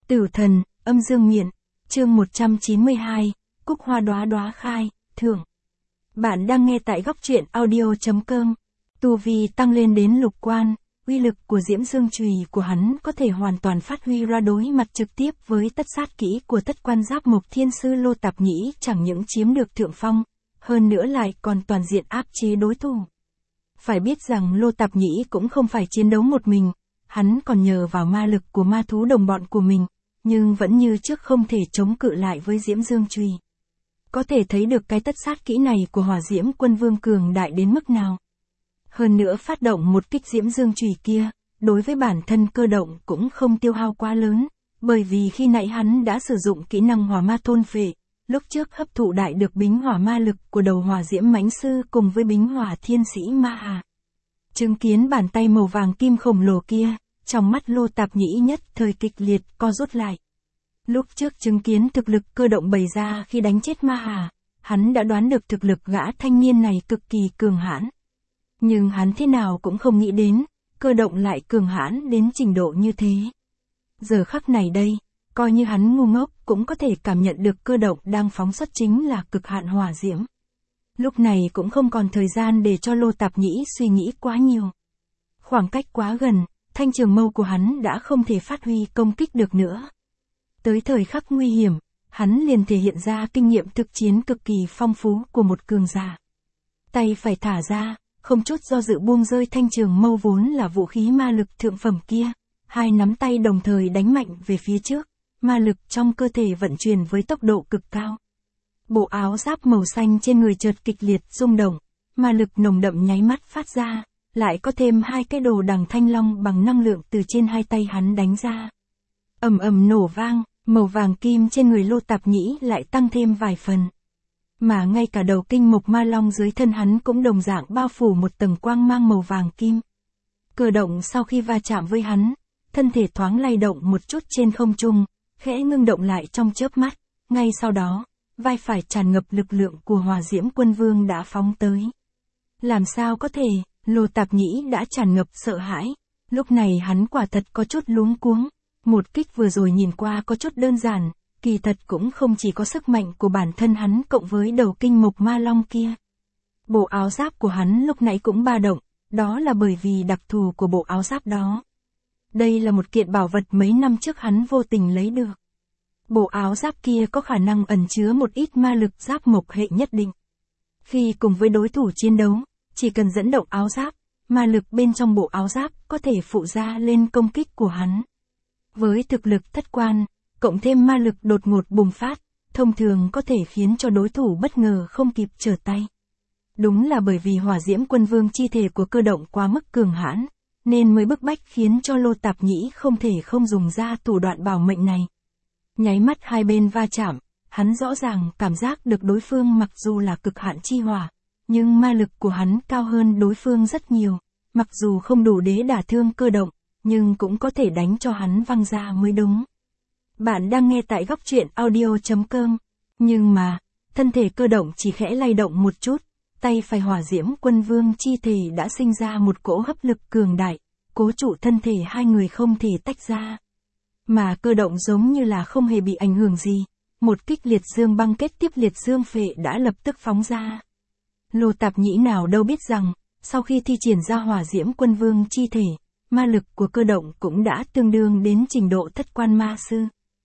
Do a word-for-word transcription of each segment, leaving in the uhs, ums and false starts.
Tử thần, âm dương miện, chương một trăm chín mươi hai, Cúc hoa đóa đóa khai, thưởng. Bạn đang nghe tại góc truyện audio.com. Tu vi tăng lên đến lục quan, uy lực của diễm dương chùy của hắn có thể hoàn toàn phát huy ra đối mặt trực tiếp với tất sát kỹ của tất quan giáp mộc thiên sư Lô Tạp Nhĩ, chẳng những chiếm được thượng phong, hơn nữa lại còn toàn diện áp chế đối thủ. Phải biết rằng Lô Tạp Nhĩ cũng không phải chiến đấu một mình, hắn còn nhờ vào ma lực của ma thú đồng bọn của mình, nhưng vẫn như trước không thể chống cự lại với diễm dương chùy. Có thể thấy được cái tất sát kỹ này của hỏa diễm quân vương cường đại đến mức nào. Hơn nữa phát động một kích diễm dương chùy kia, đối với bản thân Cơ Động cũng không tiêu hao quá lớn, bởi vì khi nãy hắn đã sử dụng kỹ năng hỏa ma thôn phệ, lúc trước hấp thụ đại được bính hỏa ma lực của đầu hỏa diễm mãnh sư cùng với bính hỏa thiên sĩ Ma Hà. Chứng kiến bàn tay màu vàng kim khổng lồ kia, trong mắt Lô Tạp Nhĩ nhất thời kịch liệt co rút lại. Lúc trước chứng kiến thực lực Cơ Động bày ra khi đánh chết Ma Hà, hắn đã đoán được thực lực gã thanh niên này cực kỳ cường hãn. Nhưng hắn thế nào cũng không nghĩ đến, Cơ Động lại cường hãn đến trình độ như thế. Giờ khắc này đây, coi như hắn ngu ngốc cũng có thể cảm nhận được Cơ Động đang phóng xuất chính là cực hạn hỏa diễm. Lúc này cũng không còn thời gian để cho Lô Tạp Nhĩ suy nghĩ quá nhiều. Khoảng cách quá gần, thanh trường mâu của hắn đã không thể phát huy công kích được nữa. Tới thời khắc nguy hiểm, hắn liền thể hiện ra kinh nghiệm thực chiến cực kỳ phong phú của một cường giả. Tay phải thả ra, không chút do dự buông rơi thanh trường mâu vốn là vũ khí ma lực thượng phẩm kia, hai nắm tay đồng thời đánh mạnh về phía trước, ma lực trong cơ thể vận chuyển với tốc độ cực cao. Bộ áo giáp màu xanh trên người chợt kịch liệt rung động, ma lực nồng đậm nháy mắt phát ra, lại có thêm hai cái đồ đằng thanh long bằng năng lượng từ trên hai tay hắn đánh ra. Ầm ầm nổ vang, màu vàng kim trên người Lô Tạp Nhĩ lại tăng thêm vài phần. Mà ngay cả đầu kinh mộc ma long dưới thân hắn cũng đồng dạng bao phủ một tầng quang mang màu vàng kim. Cơ Động sau khi va chạm với hắn, thân thể thoáng lay động một chút trên không trung, khẽ ngưng động lại trong chớp mắt, ngay sau đó, vai phải tràn ngập lực lượng của hỏa diễm quân vương đã phóng tới. Làm sao có thể, Lô Tạp Nhĩ đã tràn ngập sợ hãi, lúc này hắn quả thật có chút luống cuống, một kích vừa rồi nhìn qua có chút đơn giản, kỳ thật cũng không chỉ có sức mạnh của bản thân hắn cộng với đầu kinh mộc ma long kia. Bộ áo giáp của hắn lúc nãy cũng ba động, đó là bởi vì đặc thù của bộ áo giáp đó. Đây là một kiện bảo vật mấy năm trước hắn vô tình lấy được. Bộ áo giáp kia có khả năng ẩn chứa một ít ma lực giáp mộc hệ nhất định. Khi cùng với đối thủ chiến đấu, chỉ cần dẫn động áo giáp, ma lực bên trong bộ áo giáp có thể phụ ra lên công kích của hắn. Với thực lực thất quan, cộng thêm ma lực đột ngột bùng phát, thông thường có thể khiến cho đối thủ bất ngờ không kịp trở tay. Đúng là bởi vì hỏa diễm quân vương chi thể của Cơ Động quá mức cường hãn, nên mới bức bách khiến cho Lô Tạp Nhĩ không thể không dùng ra thủ đoạn bảo mệnh này. Nháy mắt hai bên va chạm, hắn rõ ràng cảm giác được đối phương mặc dù là cực hạn chi hỏa, nhưng ma lực của hắn cao hơn đối phương rất nhiều, mặc dù không đủ để đả thương Cơ Động, nhưng cũng có thể đánh cho hắn văng ra mới đúng. Bạn đang nghe tại góc truyện audio.com, nhưng mà, thân thể Cơ Động chỉ khẽ lay động một chút, tay phải hỏa diễm quân vương chi thể đã sinh ra một cỗ hấp lực cường đại, cố trụ thân thể hai người không thể tách ra. Mà Cơ Động giống như là không hề bị ảnh hưởng gì, một kích liệt dương băng kết tiếp liệt dương phệ đã lập tức phóng ra. Lô Tạp Nhĩ nào đâu biết rằng, sau khi thi triển ra hỏa diễm quân vương chi thể, ma lực của Cơ Động cũng đã tương đương đến trình độ thất quan ma sư.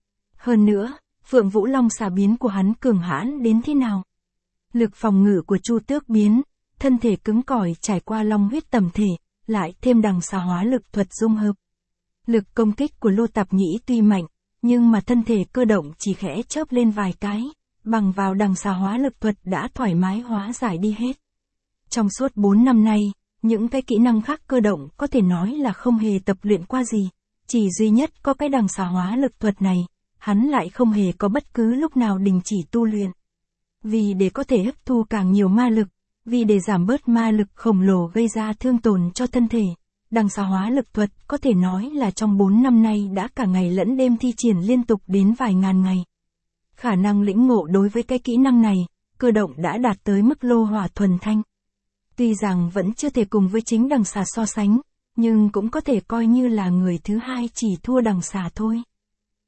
Hơn nữa, Phượng Vũ Long xà biến của hắn cường hãn đến thế nào? Lực phòng ngự của Chu Tước biến, thân thể cứng cỏi trải qua long huyết tầm thể, lại thêm đằng xà hóa lực thuật dung hợp. Lực công kích của Lô Tạp Nhĩ tuy mạnh, nhưng mà thân thể Cơ Động chỉ khẽ chớp lên vài cái, bằng vào đằng xà hóa lực thuật đã thoải mái hóa giải đi hết. Trong suốt bốn năm nay, những cái kỹ năng khác Cơ Động có thể nói là không hề tập luyện qua gì, chỉ duy nhất có cái đằng xà hóa lực thuật này, hắn lại không hề có bất cứ lúc nào đình chỉ tu luyện. Vì để có thể hấp thu càng nhiều ma lực, vì để giảm bớt ma lực khổng lồ gây ra thương tổn cho thân thể, đằng xà hóa lực thuật có thể nói là trong bốn năm nay đã cả ngày lẫn đêm thi triển liên tục đến vài ngàn ngày. Khả năng lĩnh ngộ đối với cái kỹ năng này, Cơ Động đã đạt tới mức lô hỏa thuần thanh. Tuy rằng vẫn chưa thể cùng với chính đằng xà so sánh, nhưng cũng có thể coi như là người thứ hai chỉ thua đằng xà thôi.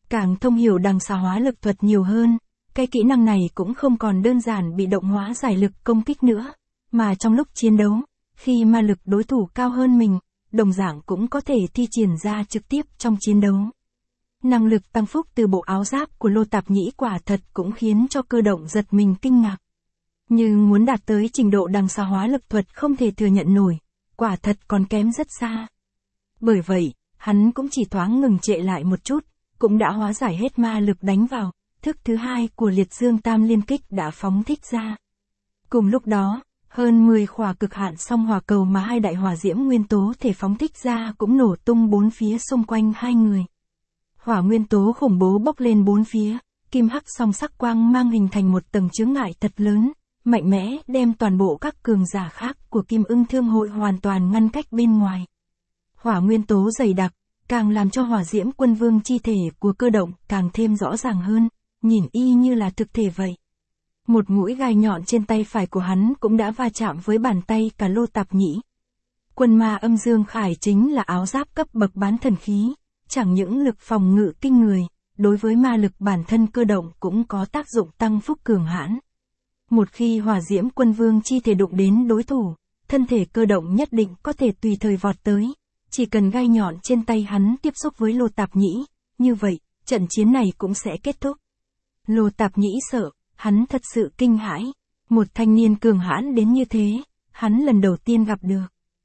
Càng thông hiểu đằng xà hóa lực thuật nhiều hơn, cái kỹ năng này cũng không còn đơn giản bị động hóa giải lực công kích nữa, mà trong lúc chiến đấu, khi ma lực đối thủ cao hơn mình, đồng dạng cũng có thể thi triển ra trực tiếp trong chiến đấu. Năng lực tăng phúc từ bộ áo giáp của Lô Tạp Nhĩ quả thật cũng khiến cho Cơ Động giật mình kinh ngạc. Nhưng muốn đạt tới trình độ đằng xà hóa lực thuật không thể thừa nhận nổi, quả thật còn kém rất xa. Bởi vậy, hắn cũng chỉ thoáng ngừng trệ lại một chút, cũng đã hóa giải hết ma lực đánh vào, thức thứ hai của Liệt Dương Tam Liên Kích đã phóng thích ra. Cùng lúc đó, hơn mười khỏa cực hạn song hỏa cầu mà hai đại hỏa diễm nguyên tố thể phóng thích ra cũng nổ tung bốn phía xung quanh hai người. Hỏa nguyên tố khủng bố bốc lên bốn phía, kim hắc song sắc quang mang hình thành một tầng chướng ngại thật lớn, mạnh mẽ đem toàn bộ các cường giả khác của Kim Ưng Thương hội hoàn toàn ngăn cách bên ngoài. Hỏa nguyên tố dày đặc, càng làm cho hỏa diễm quân vương chi thể của Cơ Động càng thêm rõ ràng hơn, nhìn y như là thực thể vậy. Một mũi gai nhọn trên tay phải của hắn cũng đã va chạm với bàn tay cả Lô Tạp Nhĩ. Quân ma âm dương khải chính là áo giáp cấp bậc bán thần khí, chẳng những lực phòng ngự kinh người, đối với ma lực bản thân Cơ Động cũng có tác dụng tăng phúc cường hãn. Một khi hỏa diễm quân vương chi thể đụng đến đối thủ, thân thể Cơ Động nhất định có thể tùy thời vọt tới, chỉ cần gai nhọn trên tay hắn tiếp xúc với Lô Tạp Nhĩ, như vậy, trận chiến này cũng sẽ kết thúc. Lô Tạp Nhĩ sợ, hắn thật sự kinh hãi, một thanh niên cường hãn đến như thế, hắn lần đầu tiên gặp được.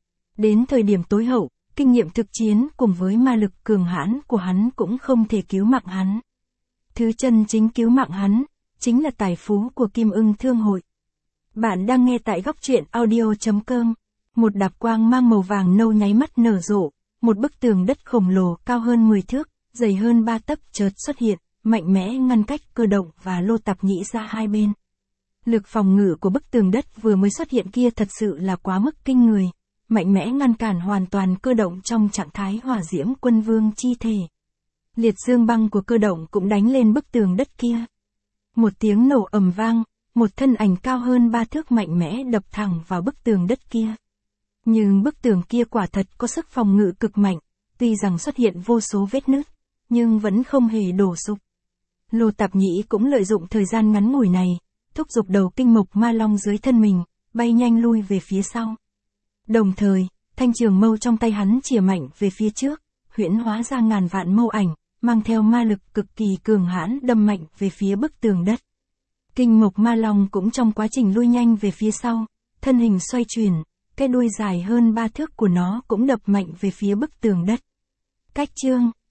Đến thời điểm tối hậu, kinh nghiệm thực chiến cùng với ma lực cường hãn của hắn cũng không thể cứu mạng hắn. Thứ chân chính cứu mạng hắn, chính là tài phú của Kim Ưng Thương hội. Bạn đang nghe tại góc truyện audio chấm com. Một đạp quang mang màu vàng nâu nháy mắt nở rộ, một bức tường đất khổng lồ cao hơn mười thước, dày hơn ba tấc chợt xuất hiện, mạnh mẽ ngăn cách Cơ Động và Lô Tạp Nhĩ ra hai bên. Lực phòng ngự của bức tường đất vừa mới xuất hiện kia thật sự là quá mức kinh người, mạnh mẽ ngăn cản hoàn toàn Cơ Động trong trạng thái hỏa diễm quân vương chi thể. Liệt dương băng của Cơ Động cũng đánh lên bức tường đất kia. Một tiếng nổ ầm vang, một thân ảnh cao hơn ba thước mạnh mẽ đập thẳng vào bức tường đất kia. Nhưng bức tường kia quả thật có sức phòng ngự cực mạnh, tuy rằng xuất hiện vô số vết nứt, nhưng vẫn không hề đổ sụp. Lô Tạp Nhĩ cũng lợi dụng thời gian ngắn ngủi này, thúc giục đầu kinh mộc ma long dưới thân mình, bay nhanh lui về phía sau. Đồng thời, thanh trường mâu trong tay hắn chìa mạnh về phía trước, huyễn hóa ra ngàn vạn mâu ảnh, mang theo ma lực cực kỳ cường hãn đâm mạnh về phía bức tường đất. Kinh mộc ma long cũng trong quá trình lui nhanh về phía sau, thân hình xoay chuyển, cái đuôi dài hơn ba thước của nó cũng đập mạnh về phía bức tường đất. Cách chương